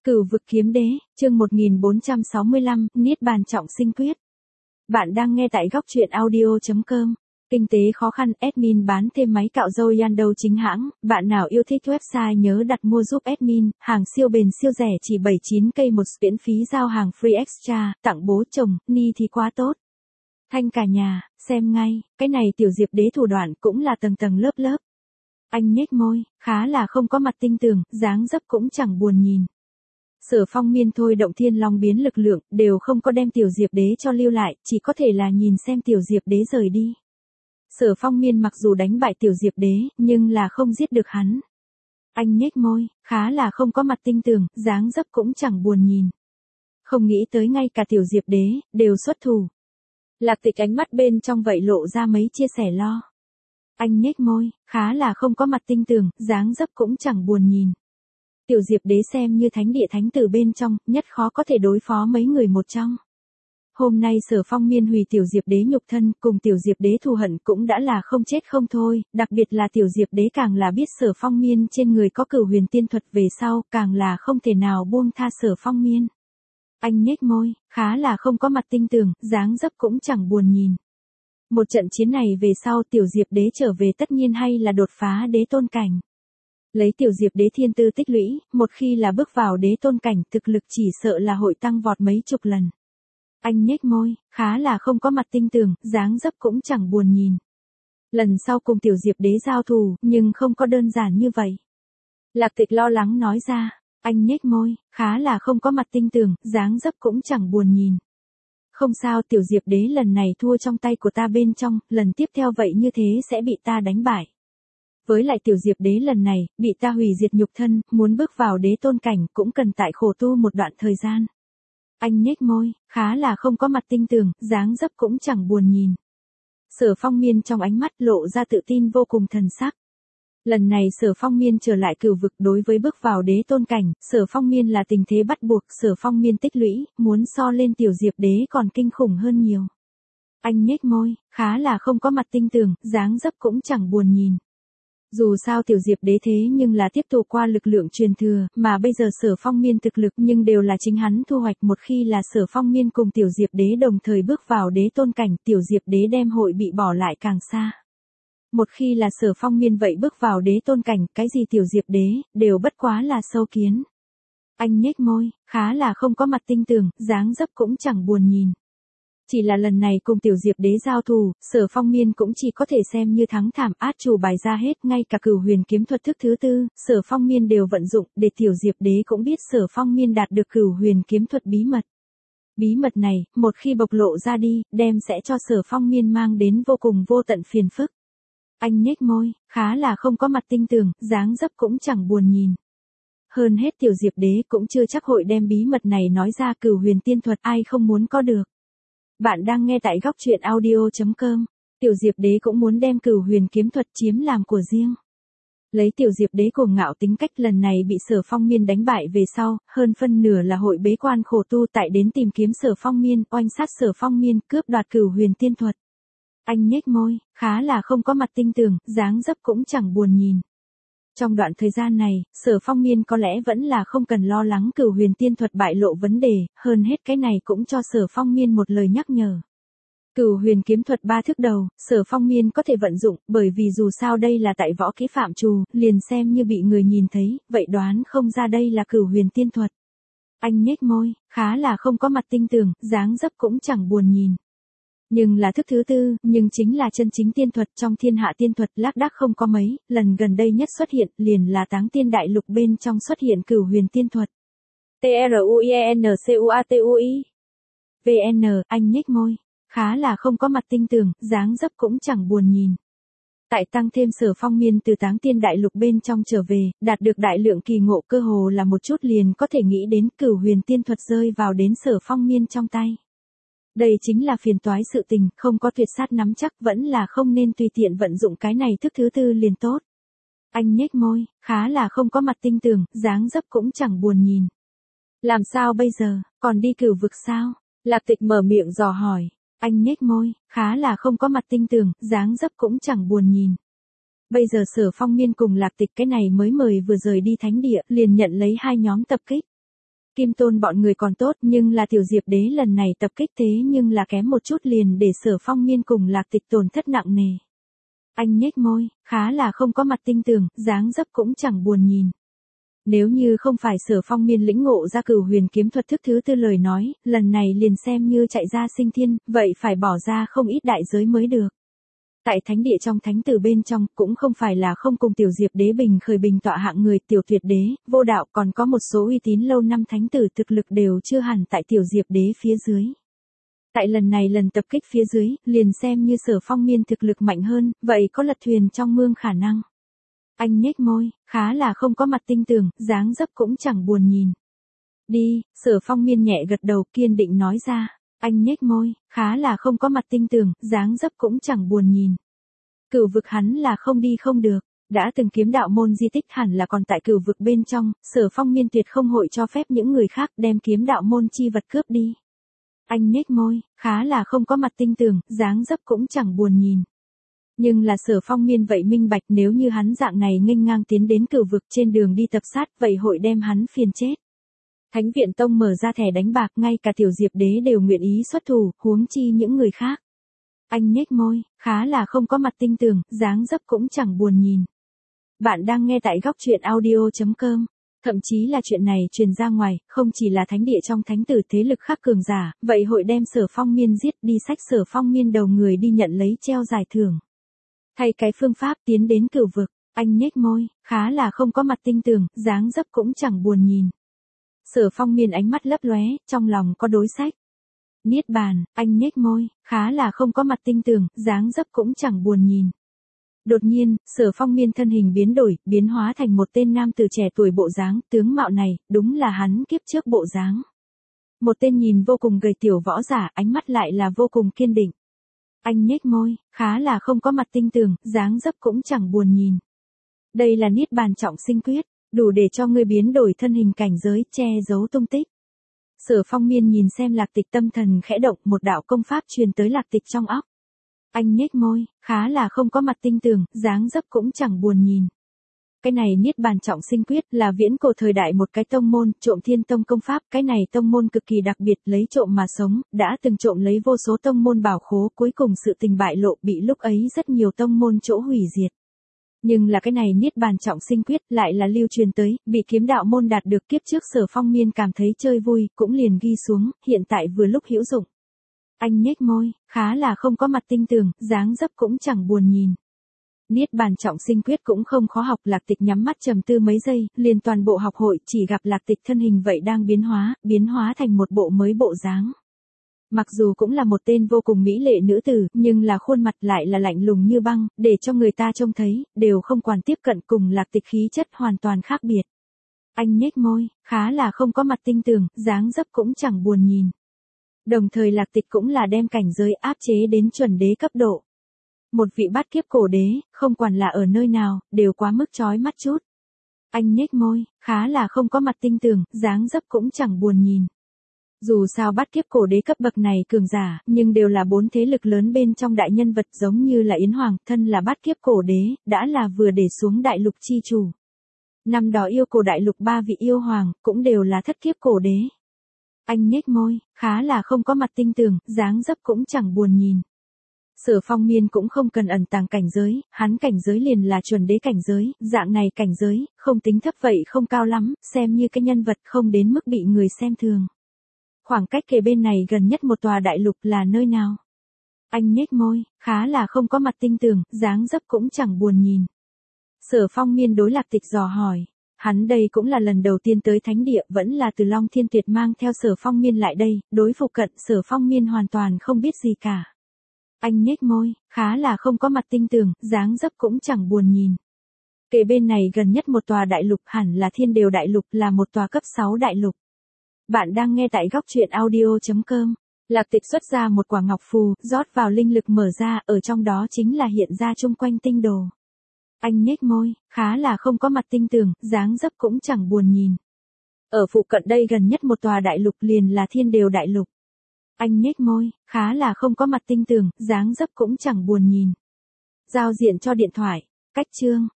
Cửu vực kiếm đế, chương 1465, Niết bàn trọng sinh quyết. Bạn đang nghe tại góc truyện audio.com. Kinh tế khó khăn, admin bán thêm máy cạo râu Yando chính hãng. Bạn nào yêu thích website nhớ đặt mua giúp admin, hàng siêu bền siêu rẻ chỉ 79k một, miễn phí giao hàng free extra, tặng bố chồng, ni thì quá tốt. Thanh cả nhà, xem ngay, cái này tiểu diệp đế thủ đoạn cũng là tầng tầng lớp lớp. Anh nhếch môi, khá là không có mặt tinh tường, dáng dấp cũng chẳng buồn nhìn. Sở Phong Miên thôi động thiên long biến lực lượng, đều không có đem tiểu diệp đế cho lưu lại, chỉ có thể là nhìn xem tiểu diệp đế rời đi. Sở Phong Miên mặc dù đánh bại tiểu diệp đế, nhưng là không giết được hắn. Anh nhếch môi, khá là không có mặt tinh tường, dáng dấp cũng chẳng buồn nhìn. Không nghĩ tới ngay cả tiểu diệp đế, đều xuất thủ. Lạc Tịch ánh mắt bên trong vậy lộ ra mấy chia sẻ lo. Anh nhếch môi, khá là không có mặt tinh tường, dáng dấp cũng chẳng buồn nhìn. Tiểu diệp đế xem như thánh địa thánh tử bên trong, nhất khó có thể đối phó mấy người một trong. Hôm nay Sở Phong Miên hủy tiểu diệp đế nhục thân, cùng tiểu diệp đế thù hận cũng đã là không chết không thôi, đặc biệt là tiểu diệp đế càng là biết Sở Phong Miên trên người có Cửu Huyền Tiên Thuật về sau, càng là không thể nào buông tha Sở Phong Miên. Anh nhếch môi, khá là không có mặt tinh tường, dáng dấp cũng chẳng buồn nhìn. Một trận chiến này về sau tiểu diệp đế trở về tất nhiên hay là đột phá đế tôn cảnh. Lấy tiểu diệp đế thiên tư tích lũy, một khi là bước vào đế tôn cảnh, thực lực chỉ sợ là hội tăng vọt mấy chục lần. Anh nhếch môi, khá là không có mặt tinh tường, dáng dấp cũng chẳng buồn nhìn. Lần sau cùng tiểu diệp đế giao thù, nhưng không có đơn giản như vậy. Lạc Tịch lo lắng nói ra, anh nhếch môi, khá là không có mặt tinh tường, dáng dấp cũng chẳng buồn nhìn. Không sao, tiểu diệp đế lần này thua trong tay của ta bên trong, lần tiếp theo vậy như thế sẽ bị ta đánh bại. Với lại tiểu diệp đế lần này, bị ta hủy diệt nhục thân, muốn bước vào đế tôn cảnh cũng cần tại khổ tu một đoạn thời gian. Anh nhếch môi, khá là không có mặt tinh tường, dáng dấp cũng chẳng buồn nhìn. Sở Phong Miên trong ánh mắt lộ ra tự tin vô cùng thần sắc. Lần này Sở Phong Miên trở lại cửu vực đối với bước vào đế tôn cảnh, Sở Phong Miên là tình thế bắt buộc, Sở Phong Miên tích lũy, muốn so lên tiểu diệp đế còn kinh khủng hơn nhiều. Anh nhếch môi, khá là không có mặt tinh tường, dáng dấp cũng chẳng buồn nhìn. Dù sao tiểu diệp đế thế nhưng là tiếp tục qua lực lượng truyền thừa, mà bây giờ Sở Phong Miên thực lực nhưng đều là chính hắn thu hoạch, một khi là Sở Phong Miên cùng tiểu diệp đế đồng thời bước vào đế tôn cảnh, tiểu diệp đế đem hội bị bỏ lại càng xa. Một khi là Sở Phong Miên vậy bước vào đế tôn cảnh, cái gì tiểu diệp đế, đều bất quá là sâu kiến. Anh nhếch môi, khá là không có mặt tinh tường, dáng dấp cũng chẳng buồn nhìn. Chỉ là lần này cùng tiểu diệp đế giao thù, Sở Phong Miên cũng chỉ có thể xem như thắng thảm, át chủ bài ra hết, ngay cả Cửu Huyền kiếm thuật thức thứ tư, Sở Phong Miên đều vận dụng, để tiểu diệp đế cũng biết Sở Phong Miên đạt được Cửu Huyền kiếm thuật bí mật. Bí mật này, một khi bộc lộ ra đi, đem sẽ cho Sở Phong Miên mang đến vô cùng vô tận phiền phức. Anh nhếch môi, khá là không có mặt tinh tường, dáng dấp cũng chẳng buồn nhìn. Hơn hết tiểu diệp đế cũng chưa chắc hội đem bí mật này nói ra, Cửu Huyền tiên thuật ai không muốn có được. Bạn đang nghe tại góc truyện audio.com. Tiểu diệp đế cũng muốn đem Cửu Huyền kiếm thuật chiếm làm của riêng. Lấy tiểu diệp đế cuồng ngạo tính cách, lần này bị Sở Phong Miên đánh bại về sau, hơn phân nửa là hội bế quan khổ tu tại đến tìm kiếm Sở Phong Miên, oanh sát Sở Phong Miên, cướp đoạt Cửu Huyền tiên thuật. Anh nhếch môi, khá là không có mặt tinh tường, dáng dấp cũng chẳng buồn nhìn. Trong đoạn thời gian này, Sở Phong Miên có lẽ vẫn là không cần lo lắng Cửu Huyền tiên thuật bại lộ vấn đề, hơn hết cái này cũng cho Sở Phong Miên một lời nhắc nhở. Cửu Huyền kiếm thuật 3 thức đầu, Sở Phong Miên có thể vận dụng, bởi vì dù sao đây là tại võ kỹ phạm trù, liền xem như bị người nhìn thấy, vậy đoán không ra đây là Cửu Huyền tiên thuật. Anh nhếch môi, khá là không có mặt tinh tường, dáng dấp cũng chẳng buồn nhìn. Nhưng là thức thứ tư, nhưng chính là chân chính tiên thuật, trong thiên hạ tiên thuật lác đác không có mấy, lần gần đây nhất xuất hiện, liền là Táng Tiên Đại Lục bên trong xuất hiện Cửu Huyền tiên thuật. TRUIENCUATUI VN, anh nhếch môi, khá là không có mặt tinh tường, dáng dấp cũng chẳng buồn nhìn. Tại tăng thêm Sở Phong Miên từ Táng Tiên Đại Lục bên trong trở về, đạt được đại lượng kỳ ngộ, cơ hồ là một chút liền có thể nghĩ đến Cửu Huyền tiên thuật rơi vào đến Sở Phong Miên trong tay. Đây chính là phiền toái sự tình, không có tuyệt sát nắm chắc, vẫn là không nên tùy tiện vận dụng cái này thức thứ tư liền tốt. Anh nhếch môi, khá là không có mặt tinh tường, dáng dấp cũng chẳng buồn nhìn. Làm sao bây giờ, còn đi cửu vực sao? Lạc Tịch mở miệng dò hỏi. Anh nhếch môi, khá là không có mặt tinh tường, dáng dấp cũng chẳng buồn nhìn. Bây giờ Sở Phong Miên cùng Lạc Tịch cái này mới mời vừa rời đi thánh địa, liền nhận lấy hai nhóm tập kích. Kim Tôn bọn người còn tốt nhưng là Tiểu Diệp Đế lần này tập kích thế nhưng là kém một chút liền để Sở Phong Miên cùng Lạc Tịch tổn thất nặng nề. Anh nhếch môi, khá là không có mặt tinh tường, dáng dấp cũng chẳng buồn nhìn. Nếu như không phải Sở Phong Miên lĩnh ngộ ra Cửu Huyền kiếm thuật thức thứ tư lời nói, lần này liền xem như chạy ra sinh thiên, vậy phải bỏ ra không ít đại giới mới được. Tại thánh địa trong thánh tử bên trong cũng không phải là không cùng Tiểu Diệp Đế bình khởi bình tọa hạng người, Tiểu Tuyệt Đế, Vô Đạo còn có một số uy tín lâu năm thánh tử thực lực đều chưa hẳn tại Tiểu Diệp Đế phía dưới. Tại lần này lần tập kích phía dưới, liền xem như Sở Phong Miên thực lực mạnh hơn, vậy có lật thuyền trong mương khả năng. Anh nhếch môi, khá là không có mặt tinh tường, dáng dấp cũng chẳng buồn nhìn. Đi, Sở Phong Miên nhẹ gật đầu kiên định nói ra. Anh nhếch môi, khá là không có mặt tinh tường, dáng dấp cũng chẳng buồn nhìn. Cửu vực hắn là không đi không được, đã từng kiếm đạo môn di tích hẳn là còn tại cửu vực bên trong, Sở Phong Miên tuyệt không hội cho phép những người khác đem kiếm đạo môn chi vật cướp đi. Anh nhếch môi, khá là không có mặt tinh tường, dáng dấp cũng chẳng buồn nhìn. Nhưng là Sở Phong Miên vậy minh bạch nếu như hắn dạng này nghênh ngang tiến đến cửu vực trên đường đi tập sát vậy hội đem hắn phiền chết. Thánh viện tông mở ra thẻ đánh bạc ngay cả Tiểu Diệp Đế đều nguyện ý xuất thủ, huống chi những người khác. Anh nhếch môi, khá là không có mặt tinh tường, dáng dấp cũng chẳng buồn nhìn. Bạn đang nghe tại góc truyện audio.com. Thậm chí là chuyện này truyền ra ngoài, không chỉ là thánh địa trong thánh tử thế lực khác cường giả, vậy hội đem Sở Phong Miên giết đi sách Sở Phong Miên đầu người đi nhận lấy treo giải thưởng. Thay cái phương pháp tiến đến cửu vực, anh nhếch môi, khá là không có mặt tinh tường, dáng dấp cũng chẳng buồn nhìn. Sở Phong Miên ánh mắt lấp lóe, trong lòng có đối sách. Niết bàn, anh nhếch môi, khá là không có mặt tinh tường, dáng dấp cũng chẳng buồn nhìn. Đột nhiên, Sở Phong Miên thân hình biến đổi, biến hóa thành một tên nam tử trẻ tuổi bộ dáng, tướng mạo này, đúng là hắn kiếp trước bộ dáng. Một tên nhìn vô cùng gầy tiểu võ giả, ánh mắt lại là vô cùng kiên định. Anh nhếch môi, khá là không có mặt tinh tường, dáng dấp cũng chẳng buồn nhìn. Đây là Niết bàn trọng sinh quyết, đủ để cho ngươi biến đổi thân hình cảnh giới, che giấu tung tích. Sở Phong Miên nhìn xem Lạc Tịch tâm thần khẽ động, một đạo công pháp truyền tới Lạc Tịch trong óc. Anh nhếch môi, khá là không có mặt tinh tường, dáng dấp cũng chẳng buồn nhìn. Cái này Niết bàn trọng sinh quyết là viễn cổ thời đại một cái tông môn, trộm thiên tông công pháp, cái này tông môn cực kỳ đặc biệt, lấy trộm mà sống, đã từng trộm lấy vô số tông môn bảo khố, cuối cùng sự tình bại lộ, bị lúc ấy rất nhiều tông môn chỗ hủy diệt. Nhưng là cái này Niết bàn trọng sinh quyết lại là lưu truyền tới, bị kiếm đạo môn đạt được kiếp trước Sở Phong Miên cảm thấy chơi vui, cũng liền ghi xuống, hiện tại vừa lúc hữu dụng. Anh nhếch môi, khá là không có mặt tinh tường, dáng dấp cũng chẳng buồn nhìn. Niết bàn trọng sinh quyết cũng không khó học, Lạc Tịch nhắm mắt trầm tư mấy giây, liền toàn bộ học hội, chỉ gặp Lạc Tịch thân hình vậy đang biến hóa thành một bộ mới bộ dáng. Mặc dù cũng là một tên vô cùng mỹ lệ nữ tử, nhưng là khuôn mặt lại là lạnh lùng như băng, để cho người ta trông thấy, đều không quản tiếp cận, cùng Lạc Tịch khí chất hoàn toàn khác biệt. Anh nhếch môi, khá là không có mặt tinh tường, dáng dấp cũng chẳng buồn nhìn. Đồng thời Lạc Tịch cũng là đem cảnh giới áp chế đến chuẩn đế cấp độ. Một vị bát kiếp cổ đế, không quản là ở nơi nào, đều quá mức chói mắt chút. Anh nhếch môi, khá là không có mặt tinh tường, dáng dấp cũng chẳng buồn nhìn. Dù sao bát kiếp cổ đế cấp bậc này cường giả, nhưng đều là 4 thế lực lớn bên trong đại nhân vật, giống như là Yến Hoàng, thân là bát kiếp cổ đế, đã là vừa để xuống đại lục chi chủ. Năm đó yêu cổ đại lục 3 vị yêu hoàng, cũng đều là thất kiếp cổ đế. Anh nhếch môi, khá là không có mặt tinh tường, dáng dấp cũng chẳng buồn nhìn. Sở Phong Miên cũng không cần ẩn tàng cảnh giới, hắn cảnh giới liền là chuẩn đế cảnh giới, dạng này cảnh giới, không tính thấp vậy không cao lắm, xem như cái nhân vật không đến mức bị người xem thường. Khoảng cách kề bên này gần nhất một tòa đại lục là nơi nào? Anh nhếch môi, khá là không có mặt tinh tường, dáng dấp cũng chẳng buồn nhìn. Sở Phong Miên đối Lạc Tịch dò hỏi. Hắn đây cũng là lần đầu tiên tới thánh địa, vẫn là từ Long Thiên Tuyệt mang theo Sở Phong Miên lại đây, đối phụ cận Sở Phong Miên hoàn toàn không biết gì cả. Anh nhếch môi, khá là không có mặt tinh tường, dáng dấp cũng chẳng buồn nhìn. Kề bên này gần nhất một tòa đại lục hẳn là Thiên Đều Đại Lục, là một tòa cấp 6 đại lục. Bạn đang nghe tại góc truyện audio.com. Lạc Tịch xuất ra một quả ngọc phù, rót vào linh lực mở ra, ở trong đó chính là hiện ra chung quanh tinh đồ. Anh nhếch môi, khá là không có mặt tinh tường, dáng dấp cũng chẳng buồn nhìn. Ở phụ cận đây gần nhất một tòa đại lục liền là Thiên Đều Đại Lục. Anh nhếch môi, khá là không có mặt tinh tường, dáng dấp cũng chẳng buồn nhìn. Giao diện cho điện thoại, cách chương.